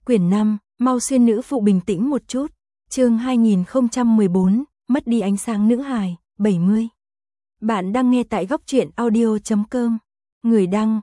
Quyển 5, mau xuyên nữ phụ bình tĩnh một chút. Chương 2014, mất đi ánh sáng nữ hài, 70. Bạn đang nghe tại góc truyện audio.com. Người đăng,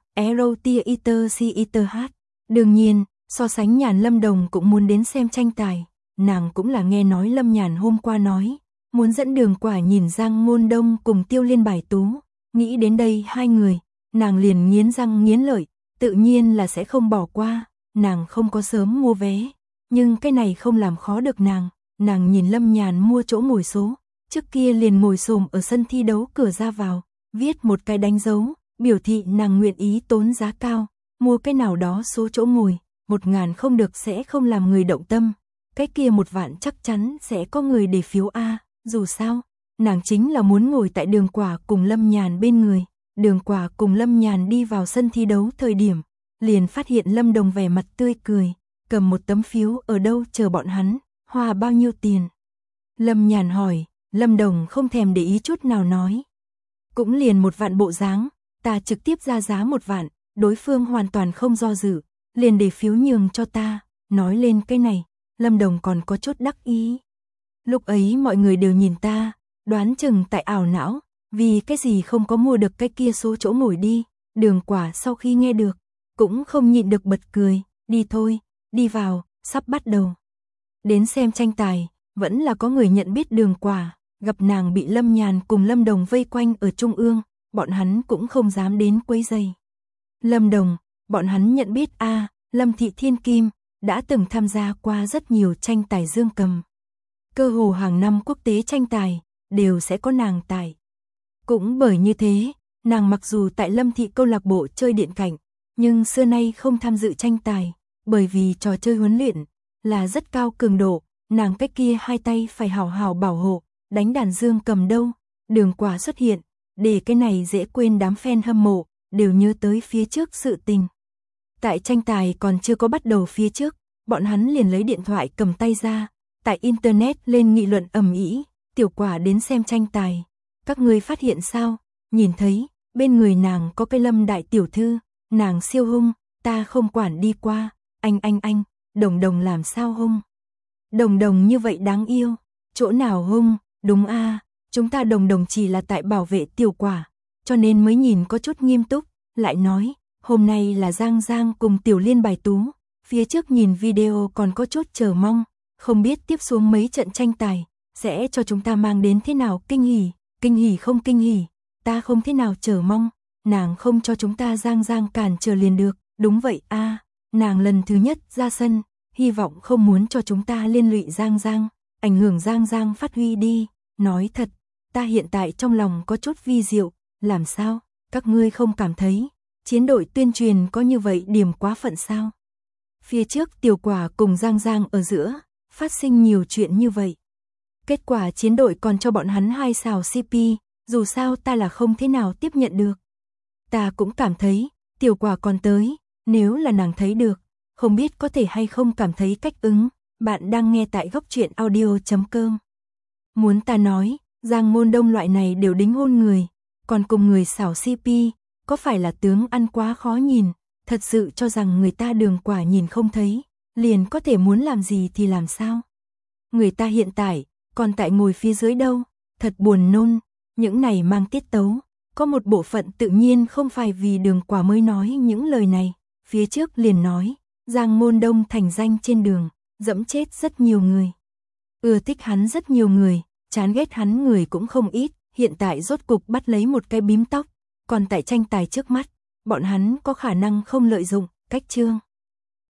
Erotiaiter. Đương nhiên, so sánh Nhàn Lâm Đồng cũng muốn đến xem tranh tài. Nàng cũng là nghe nói Lâm Nhàn hôm qua nói, muốn dẫn Đường Quả nhìn Giang Ngôn Đông cùng Tiêu Liên bài tú. Nghĩ đến đây hai người, nàng liền nghiến răng nghiến lợi, tự nhiên là sẽ không bỏ qua. Nàng không có sớm mua vé, nhưng cái này không làm khó được nàng. Nàng nhìn Lâm Nhàn mua chỗ ngồi số, trước kia liền ngồi xổm ở sân thi đấu cửa ra vào, viết một cái đánh dấu, biểu thị nàng nguyện ý tốn giá cao, mua cái nào đó số chỗ ngồi, 1.000 không được sẽ không làm người động tâm, cái kia 1 vạn chắc chắn sẽ có người để phiếu A. Dù sao, nàng chính là muốn ngồi tại Đường Quả cùng Lâm Nhàn bên người. Đường Quả cùng Lâm Nhàn đi vào sân thi đấu thời điểm, liền phát hiện Lâm Đồng vẻ mặt tươi cười, cầm một tấm phiếu ở đâu chờ bọn hắn, hoa bao nhiêu tiền. Lâm Nhàn hỏi, Lâm Đồng không thèm để ý chút nào nói. Cũng liền 1 vạn bộ dáng, ta trực tiếp ra giá 1 vạn, đối phương hoàn toàn không do dự, liền để phiếu nhường cho ta. Nói lên cái này, Lâm Đồng còn có chút đắc ý. Lúc ấy mọi người đều nhìn ta, đoán chừng tại ảo não, vì cái gì không có mua được cái kia số chỗ ngồi đi. Đường Quả sau khi nghe được, cũng không nhịn được bật cười, đi thôi, đi vào, sắp bắt đầu. Đến xem tranh tài, vẫn là có người nhận biết Đường Quả, gặp nàng bị Lâm Nhàn cùng Lâm Đồng vây quanh ở trung ương, bọn hắn cũng không dám đến quấy rầy. Lâm Đồng, bọn hắn nhận biết a, Lâm Thị Thiên Kim, đã từng tham gia qua rất nhiều tranh tài dương cầm. Cơ hồ hàng năm quốc tế tranh tài, đều sẽ có nàng tại. Cũng bởi như thế, nàng mặc dù tại Lâm Thị câu lạc bộ chơi điện cảnh, nhưng xưa nay không tham dự tranh tài, bởi vì trò chơi huấn luyện là rất cao cường độ, nàng cái kia 2 tay phải hào hào bảo hộ, đánh đàn dương cầm đâu. Đường Quả xuất hiện, để cái này dễ quên đám fan hâm mộ, đều nhớ tới phía trước sự tình. Tại tranh tài còn chưa có bắt đầu phía trước, bọn hắn liền lấy điện thoại cầm tay ra, tại internet lên nghị luận ầm ĩ, Tiểu Quả đến xem tranh tài. Các ngươi phát hiện sao? Nhìn thấy, bên người nàng có cái Lâm đại tiểu thư, nàng siêu hung, ta không quản đi qua. Anh, Đồng Đồng làm sao hung? Đồng Đồng như vậy đáng yêu, chỗ nào hung? Đúng a, chúng ta Đồng Đồng chỉ là tại bảo vệ Tiểu Quả, cho nên mới nhìn có chút nghiêm túc. Lại nói, hôm nay là Giang Giang cùng Tiểu Liên bài tú, phía trước nhìn video còn có chút chờ mong, không biết tiếp xuống mấy trận tranh tài sẽ cho chúng ta mang đến thế nào kinh hỉ không kinh hỉ, ta không thế nào chờ mong, nàng không cho chúng ta Giang Giang cản trở liền được. Đúng vậy a, nàng lần thứ nhất ra sân, hy vọng không muốn cho chúng ta liên lụy Giang Giang, ảnh hưởng Giang Giang phát huy đi. Nói thật, ta hiện tại trong lòng có chút vi diệu, làm sao, các ngươi không cảm thấy chiến đội tuyên truyền có như vậy điểm quá phận sao? Phía trước Tiểu Quả cùng Giang Giang ở giữa, phát sinh nhiều chuyện như vậy. Kết quả chiến đội còn cho bọn hắn 2 xào CP, dù sao ta là không thế nào tiếp nhận được. Ta cũng cảm thấy, Tiểu Quả còn tới, nếu là nàng thấy được, không biết có thể hay không cảm thấy cách ứng. Bạn đang nghe tại góc truyện audio.com. Muốn ta nói, Giang Ngôn Đông loại này đều đính hôn người, còn cùng người xảo CP, có phải là tướng ăn quá khó nhìn, thật sự cho rằng người ta Đường Quả nhìn không thấy, liền có thể muốn làm gì thì làm sao. Người ta hiện tại, còn tại ngồi phía dưới đâu, thật buồn nôn, những này mang tiết tấu, có một bộ phận tự nhiên không phải vì Đường Quả mới nói những lời này, phía trước liền nói, Giang Ngôn Đông thành danh trên đường, dẫm chết rất nhiều người. Ưa thích hắn rất nhiều người, chán ghét hắn người cũng không ít, hiện tại rốt cục bắt lấy một cái bím tóc, còn tại tranh tài trước mắt, bọn hắn có khả năng không lợi dụng, cách chương.